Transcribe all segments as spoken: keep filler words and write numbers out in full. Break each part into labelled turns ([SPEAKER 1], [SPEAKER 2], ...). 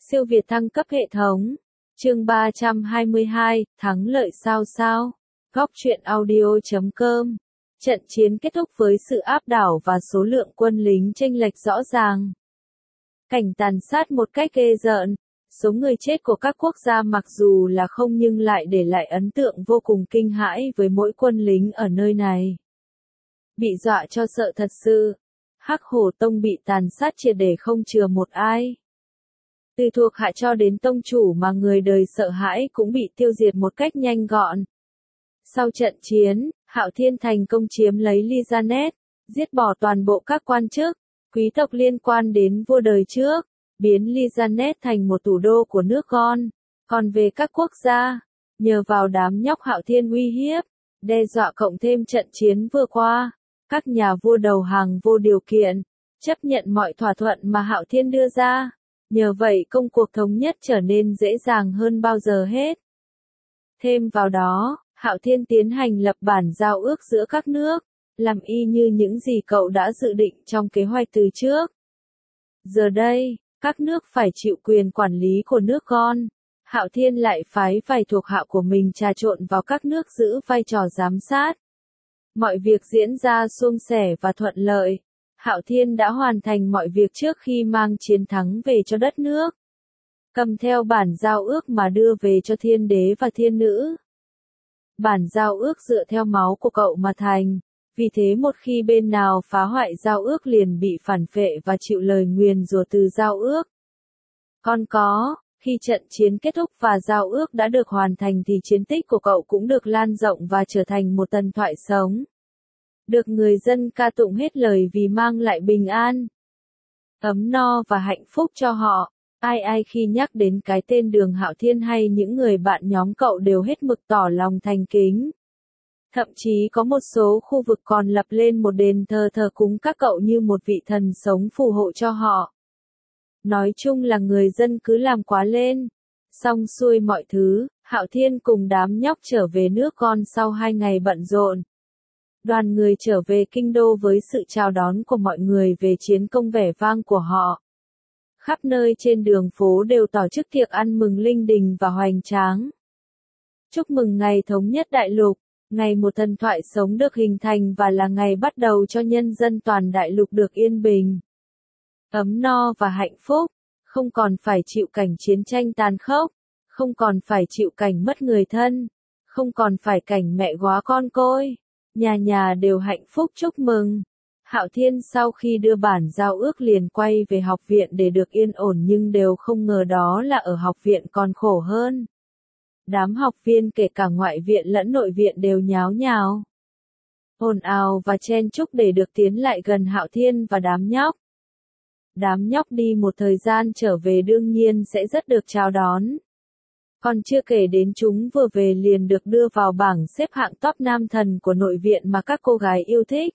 [SPEAKER 1] Siêu việt thăng cấp hệ thống. Chương ba trăm hai mươi hai, thắng lợi sao sao. Góc truyện audio chấm com. Trận chiến kết thúc với sự áp đảo và số lượng quân lính chênh lệch rõ ràng. Cảnh tàn sát một cách ghê rợn. Số người chết của các quốc gia mặc dù là không nhưng lại để lại ấn tượng vô cùng kinh hãi với mỗi quân lính ở nơi này. Bị dọa cho sợ thật sự. Hắc Hổ Tông bị tàn sát triệt để không chừa một ai. Từ thuộc hạ cho đến tông chủ mà người đời sợ hãi cũng bị tiêu diệt một cách nhanh gọn. Sau trận chiến, Hạo Thiên thành công chiếm lấy Lizanet, giết bỏ toàn bộ các quan chức, quý tộc liên quan đến vua đời trước, biến Lizanet thành một thủ đô của nước con. Còn về các quốc gia, nhờ vào đám nhóc Hạo Thiên uy hiếp, đe dọa cộng thêm trận chiến vừa qua, các nhà vua đầu hàng vô điều kiện, chấp nhận mọi thỏa thuận mà Hạo Thiên đưa ra. Nhờ vậy công cuộc thống nhất trở nên dễ dàng hơn bao giờ hết. Thêm vào đó, Hạo Thiên tiến hành lập bản giao ước giữa các nước, làm y như những gì cậu đã dự định trong kế hoạch từ trước. Giờ đây, các nước phải chịu quyền quản lý của nước con. Hạo Thiên lại phái vài thuộc hạ của mình trà trộn vào các nước giữ vai trò giám sát. Mọi việc diễn ra suôn sẻ và thuận lợi. Hạo Thiên đã hoàn thành mọi việc trước khi mang chiến thắng về cho đất nước. Cầm theo bản giao ước mà đưa về cho thiên đế và thiên nữ. Bản giao ước dựa theo máu của cậu mà thành, vì thế một khi bên nào phá hoại giao ước liền bị phản phệ và chịu lời nguyền rủa từ giao ước. Còn có, khi trận chiến kết thúc và giao ước đã được hoàn thành thì chiến tích của cậu cũng được lan rộng và trở thành một thần thoại sống. Được người dân ca tụng hết lời vì mang lại bình an, ấm no và hạnh phúc cho họ. Ai ai khi nhắc đến cái tên Đường Hạo Thiên hay những người bạn nhóm cậu đều hết mực tỏ lòng thành kính. Thậm chí có một số khu vực còn lập lên một đền thờ thờ cúng các cậu như một vị thần sống phù hộ cho họ. Nói chung là người dân cứ làm quá lên. Xong xuôi mọi thứ, Hạo Thiên cùng đám nhóc trở về nước con sau hai ngày bận rộn. Đoàn người trở về kinh đô với sự chào đón của mọi người về chiến công vẻ vang của họ. Khắp nơi trên đường phố đều tổ chức tiệc ăn mừng linh đình và hoành tráng. Chúc mừng ngày thống nhất đại lục, ngày một thần thoại sống được hình thành và là ngày bắt đầu cho nhân dân toàn đại lục được yên bình, ấm no và hạnh phúc, không còn phải chịu cảnh chiến tranh tàn khốc, không còn phải chịu cảnh mất người thân, không còn phải cảnh mẹ góa con côi. Nhà nhà đều hạnh phúc chúc mừng. Hạo Thiên sau khi đưa bản giao ước liền quay về học viện để được yên ổn nhưng đều không ngờ đó là ở học viện còn khổ hơn. Đám học viên kể cả ngoại viện lẫn nội viện đều nháo nhào, ồn ào và chen chúc để được tiến lại gần Hạo Thiên và đám nhóc. Đám nhóc đi một thời gian trở về đương nhiên sẽ rất được chào đón. Còn chưa kể đến chúng vừa về liền được đưa vào bảng xếp hạng top nam thần của nội viện mà các cô gái yêu thích.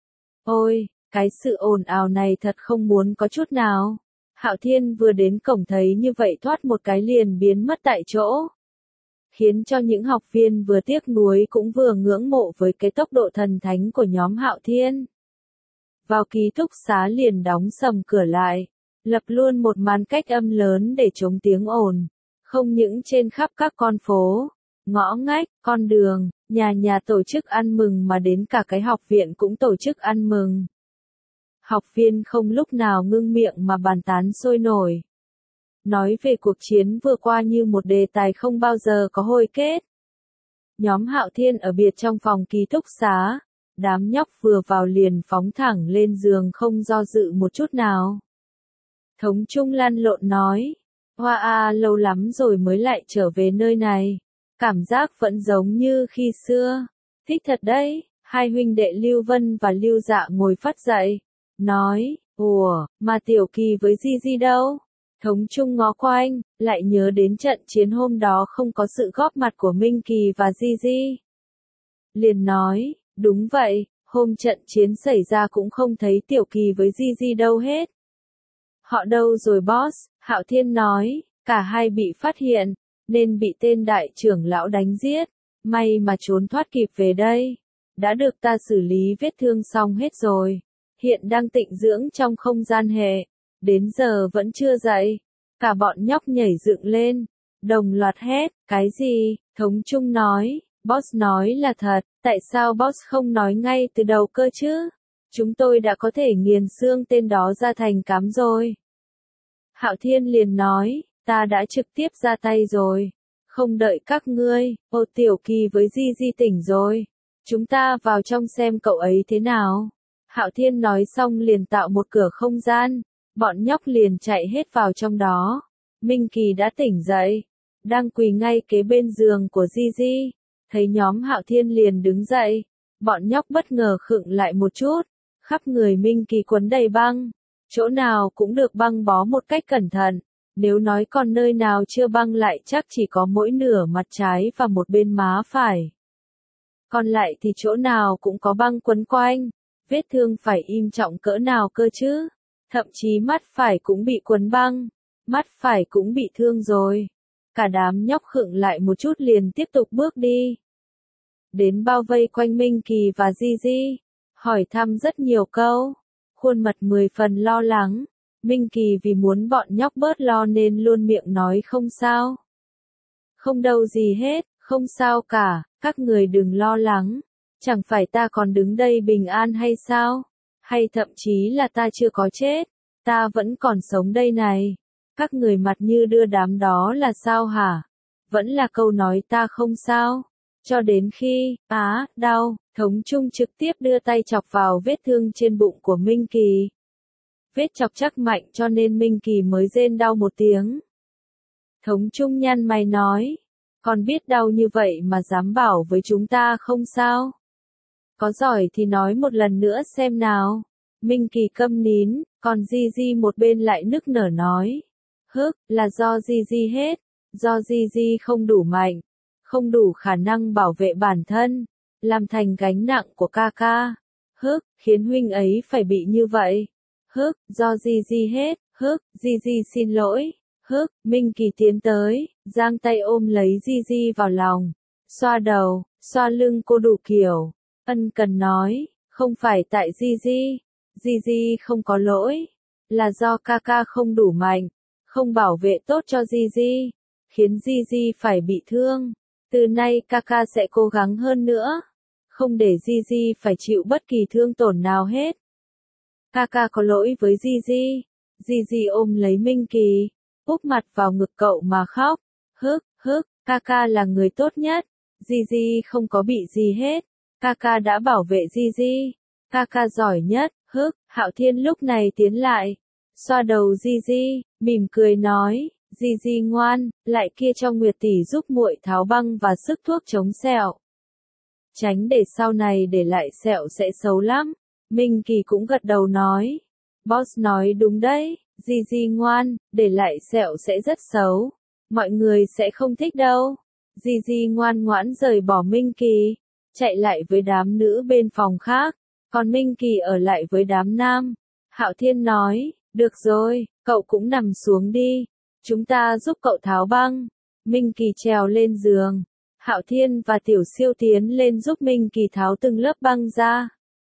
[SPEAKER 1] Ôi, cái sự ồn ào này thật không muốn có chút nào. Hạo Thiên vừa đến cổng thấy như vậy thoát một cái liền biến mất tại chỗ. Khiến cho những học viên vừa tiếc nuối cũng vừa ngưỡng mộ với cái tốc độ thần thánh của nhóm Hạo Thiên. Vào ký túc xá liền đóng sầm cửa lại, lập luôn một màn cách âm lớn để chống tiếng ồn. Không những trên khắp các con phố, ngõ ngách, con đường, nhà nhà tổ chức ăn mừng mà đến cả cái học viện cũng tổ chức ăn mừng. Học viên không lúc nào ngưng miệng mà bàn tán sôi nổi. Nói về cuộc chiến vừa qua như một đề tài không bao giờ có hồi kết. Nhóm Hạo Thiên ở biệt trong phòng ký túc xá, đám nhóc vừa vào liền phóng thẳng lên giường không do dự một chút nào. Thống Trung lăn lộn nói. Hoa à, lâu lắm rồi mới lại trở về nơi này. Cảm giác vẫn giống như khi xưa. Thích thật đấy. Hai huynh đệ Lưu Vân và Lưu Dạ ngồi phát dậy. Nói, ủa, mà Tiểu Kỳ với Di Di đâu? Thống Trung ngó quanh, lại nhớ đến trận chiến hôm đó không có sự góp mặt của Minh Kỳ và Di Di. Liền nói, đúng vậy, hôm trận chiến xảy ra cũng không thấy Tiểu Kỳ với Di Di đâu hết. Họ đâu rồi boss? Hạo Thiên nói, cả hai bị phát hiện, nên bị tên đại trưởng lão đánh giết, may mà trốn thoát kịp về đây. Đã được ta xử lý vết thương xong hết rồi, hiện đang tịnh dưỡng trong không gian hệ, đến giờ vẫn chưa dậy. Cả bọn nhóc nhảy dựng lên, đồng loạt hét, cái gì? Thống Trung nói, boss nói là thật, tại sao boss không nói ngay từ đầu cơ chứ? Chúng tôi đã có thể nghiền xương tên đó ra thành cám rồi. Hạo Thiên liền nói, ta đã trực tiếp ra tay rồi. Không đợi các ngươi, ô Tiểu Kỳ với Di Di tỉnh rồi. Chúng ta vào trong xem cậu ấy thế nào. Hạo Thiên nói xong liền tạo một cửa không gian. Bọn nhóc liền chạy hết vào trong đó. Minh Kỳ đã tỉnh dậy. Đang quỳ ngay kế bên giường của Di Di. Thấy nhóm Hạo Thiên liền đứng dậy. Bọn nhóc bất ngờ khựng lại một chút. Khắp người Minh Kỳ quấn đầy băng. Chỗ nào cũng được băng bó một cách cẩn thận. Nếu nói còn nơi nào chưa băng lại chắc chỉ có mỗi nửa mặt trái và một bên má phải. Còn lại thì chỗ nào cũng có băng quấn quanh. Vết thương phải im trọng cỡ nào cơ chứ. Thậm chí mắt phải cũng bị quấn băng. Mắt phải cũng bị thương rồi. Cả đám nhóc khựng lại một chút liền tiếp tục bước đi. Đến bao vây quanh Minh Kỳ và Di Di. Hỏi thăm rất nhiều câu. Khuôn mặt mười phần lo lắng. Minh Kỳ vì muốn bọn nhóc bớt lo nên luôn miệng nói không sao. Không đâu gì hết, không sao cả, các người đừng lo lắng. Chẳng phải ta còn đứng đây bình an hay sao? Hay thậm chí là ta chưa có chết, ta vẫn còn sống đây này. Các người mặt như đưa đám đó là sao hả? Vẫn là câu nói ta không sao. Cho đến khi, á, đau, Thống Trung trực tiếp đưa tay chọc vào vết thương trên bụng của Minh Kỳ. Vết chọc chắc mạnh cho nên Minh Kỳ mới rên đau một tiếng. Thống Trung nhăn mày nói, còn biết đau như vậy mà dám bảo với chúng ta không sao? Có giỏi thì nói một lần nữa xem nào. Minh Kỳ câm nín, còn Di Di một bên lại nức nở nói. Hức, là do Di Di hết, do Di Di không đủ mạnh, không đủ khả năng bảo vệ bản thân, làm thành gánh nặng của ca ca. Hức, khiến huynh ấy phải bị như vậy. Hức, do Di Di hết, hức, Di Di xin lỗi. Hức, Minh Kỳ tiến tới, giang tay ôm lấy Di Di vào lòng, xoa đầu, xoa lưng cô đủ kiểu, ân cần nói, không phải tại Di Di, Di Di không có lỗi, là do ca ca không đủ mạnh, không bảo vệ tốt cho Di Di, khiến Di Di phải bị thương. Từ nay ca ca sẽ cố gắng hơn nữa, không để Di Di phải chịu bất kỳ thương tổn nào hết. Ca ca có lỗi với Di Di. Di Di ôm lấy Minh Kỳ, úp mặt vào ngực cậu mà khóc. Hức, hức, ca ca là người tốt nhất. Di Di không có bị gì hết. Ca ca đã bảo vệ Di Di. Ca ca giỏi nhất. Hức, Hạo Thiên lúc này tiến lại, xoa đầu Di Di, mỉm cười nói, Di Di ngoan, lại kia cho Nguyệt tỷ giúp muội tháo băng và sức thuốc chống sẹo. Tránh để sau này để lại sẹo sẽ xấu lắm. Minh Kỳ cũng gật đầu nói. Boss nói đúng đấy, Di Di ngoan, để lại sẹo sẽ rất xấu. Mọi người sẽ không thích đâu. Di Di ngoan ngoãn rời bỏ Minh Kỳ, chạy lại với đám nữ bên phòng khác. Còn Minh Kỳ ở lại với đám nam. Hạo Thiên nói, được rồi, cậu cũng nằm xuống đi. Chúng ta giúp cậu tháo băng. Minh Kỳ trèo lên giường. Hạo Thiên và Tiểu Siêu tiến lên giúp Minh Kỳ tháo từng lớp băng ra.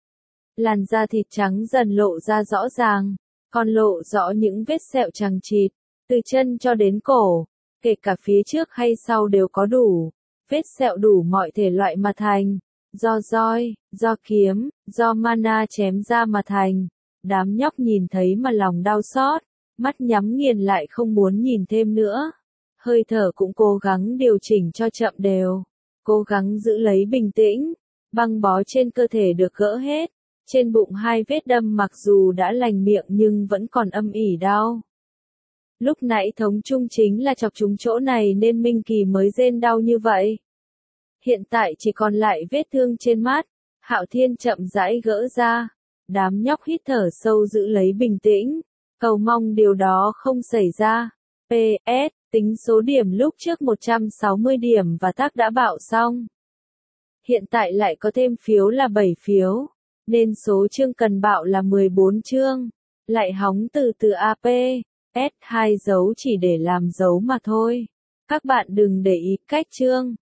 [SPEAKER 1] Làn da thịt trắng dần lộ ra rõ ràng, còn lộ rõ những vết sẹo chằng chịt, từ chân cho đến cổ, kể cả phía trước hay sau đều có đủ. Vết sẹo đủ mọi thể loại mà thành, do roi, do kiếm, do mana chém ra mà thành. Đám nhóc nhìn thấy mà lòng đau xót, mắt nhắm nghiền lại không muốn nhìn thêm nữa. Hơi thở cũng cố gắng điều chỉnh cho chậm đều, cố gắng giữ lấy bình tĩnh. Băng bó trên cơ thể được gỡ hết, trên bụng hai vết đâm mặc dù đã lành miệng nhưng vẫn còn âm ỉ đau. Lúc nãy Thống Trung chính là chọc trúng chỗ này nên Minh Kỳ mới rên đau như vậy. Hiện tại chỉ còn lại vết thương trên mắt. Hạo Thiên chậm rãi gỡ ra. Đám nhóc hít thở sâu giữ lấy bình tĩnh, cầu mong điều đó không xảy ra. pê ét, tính số điểm lúc trước một trăm sáu mươi điểm và tác đã bạo xong. Hiện tại lại có thêm phiếu là bảy phiếu, nên số chương cần bạo là mười bốn chương. Lại hóng từ từ a pê, ét hai dấu chỉ để làm dấu mà thôi. Các bạn đừng để ý cách chương.